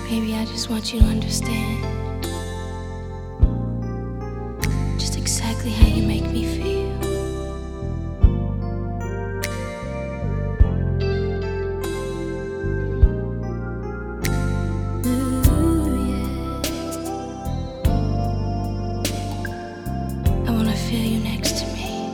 Baby, I just want you to understand just exactly how you make me feel. Ooh, yeah. I wanna feel you next to me.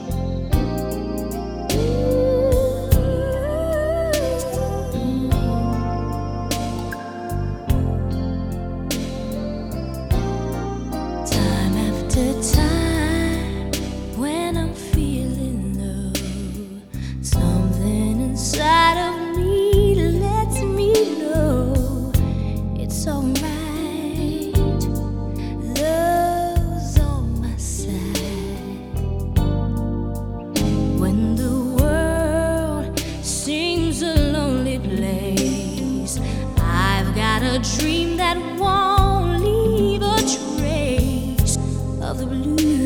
A dream that won't leave a trace of the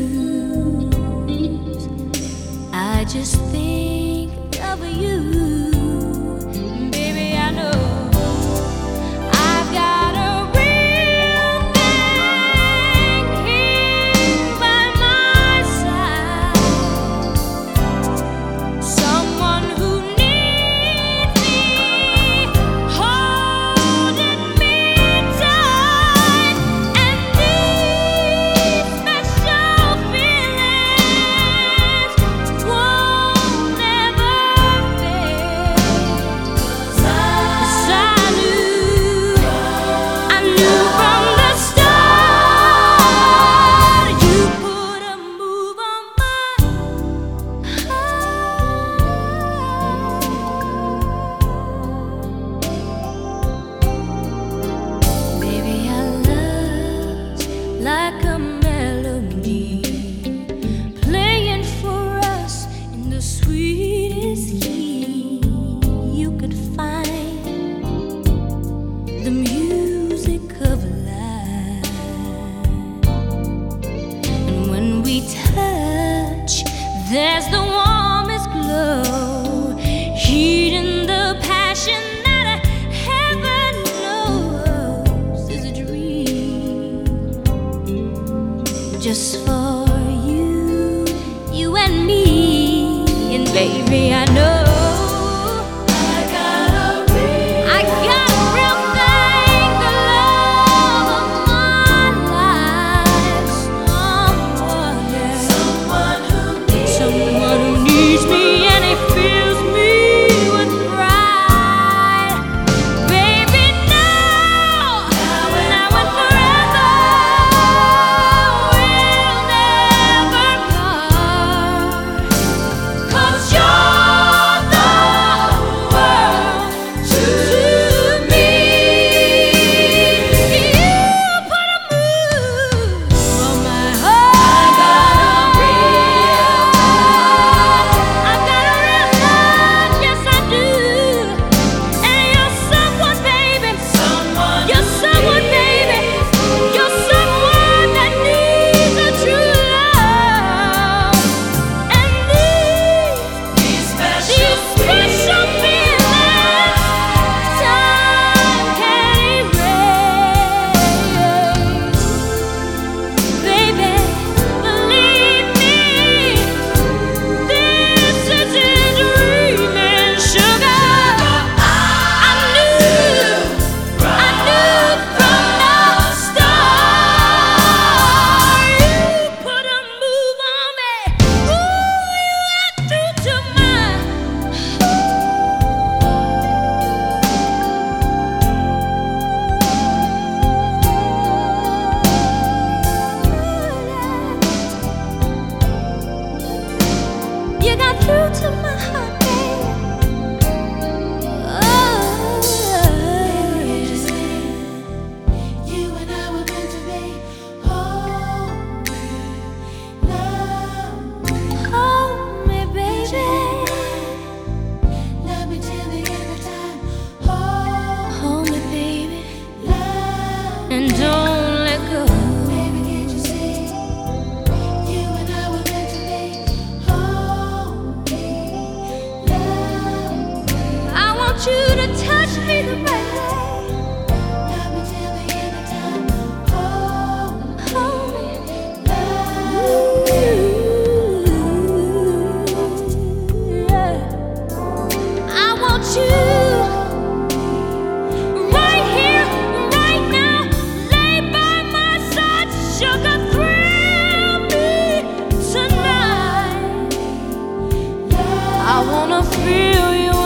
blues. I just think of you, baby. I know I've got a real thing here by my side, someone who needs me, holding me tight, and these special feelings won't ever fade. 'Cause I knew from the start you put a move on my heart. Baby, our love's like a melody playing for us in the sweetest key you could find, the music of life. And when we touch, there's the warmest glow, heating the passion that heaven knows is a dream just for you and me. And baby, I know I got a real thing, the love of my life, someone who needs me and he fills me with pride. Baby, now and forever, we'll never part. 'Cause you're the world to me. You put a move on my heart. I got a real love, yes I do. And you're someone, baby. You're someone, baby. You're someone that needs a true love. And these special feelings, time can't erase. Baby, believe me, this isn't dreaming, sugar. I knew from the start you put a move on me. Ooh, you act true to my you got through to my heart, baby. You and I were meant to be. Hold me, love me, Hold me, baby. love me till the end of time. Hold me, baby, Love me, and don't let go. baby, can't you see? You and I were meant to be. Hold me, love me, I want you to touch me the right way. love me till feel you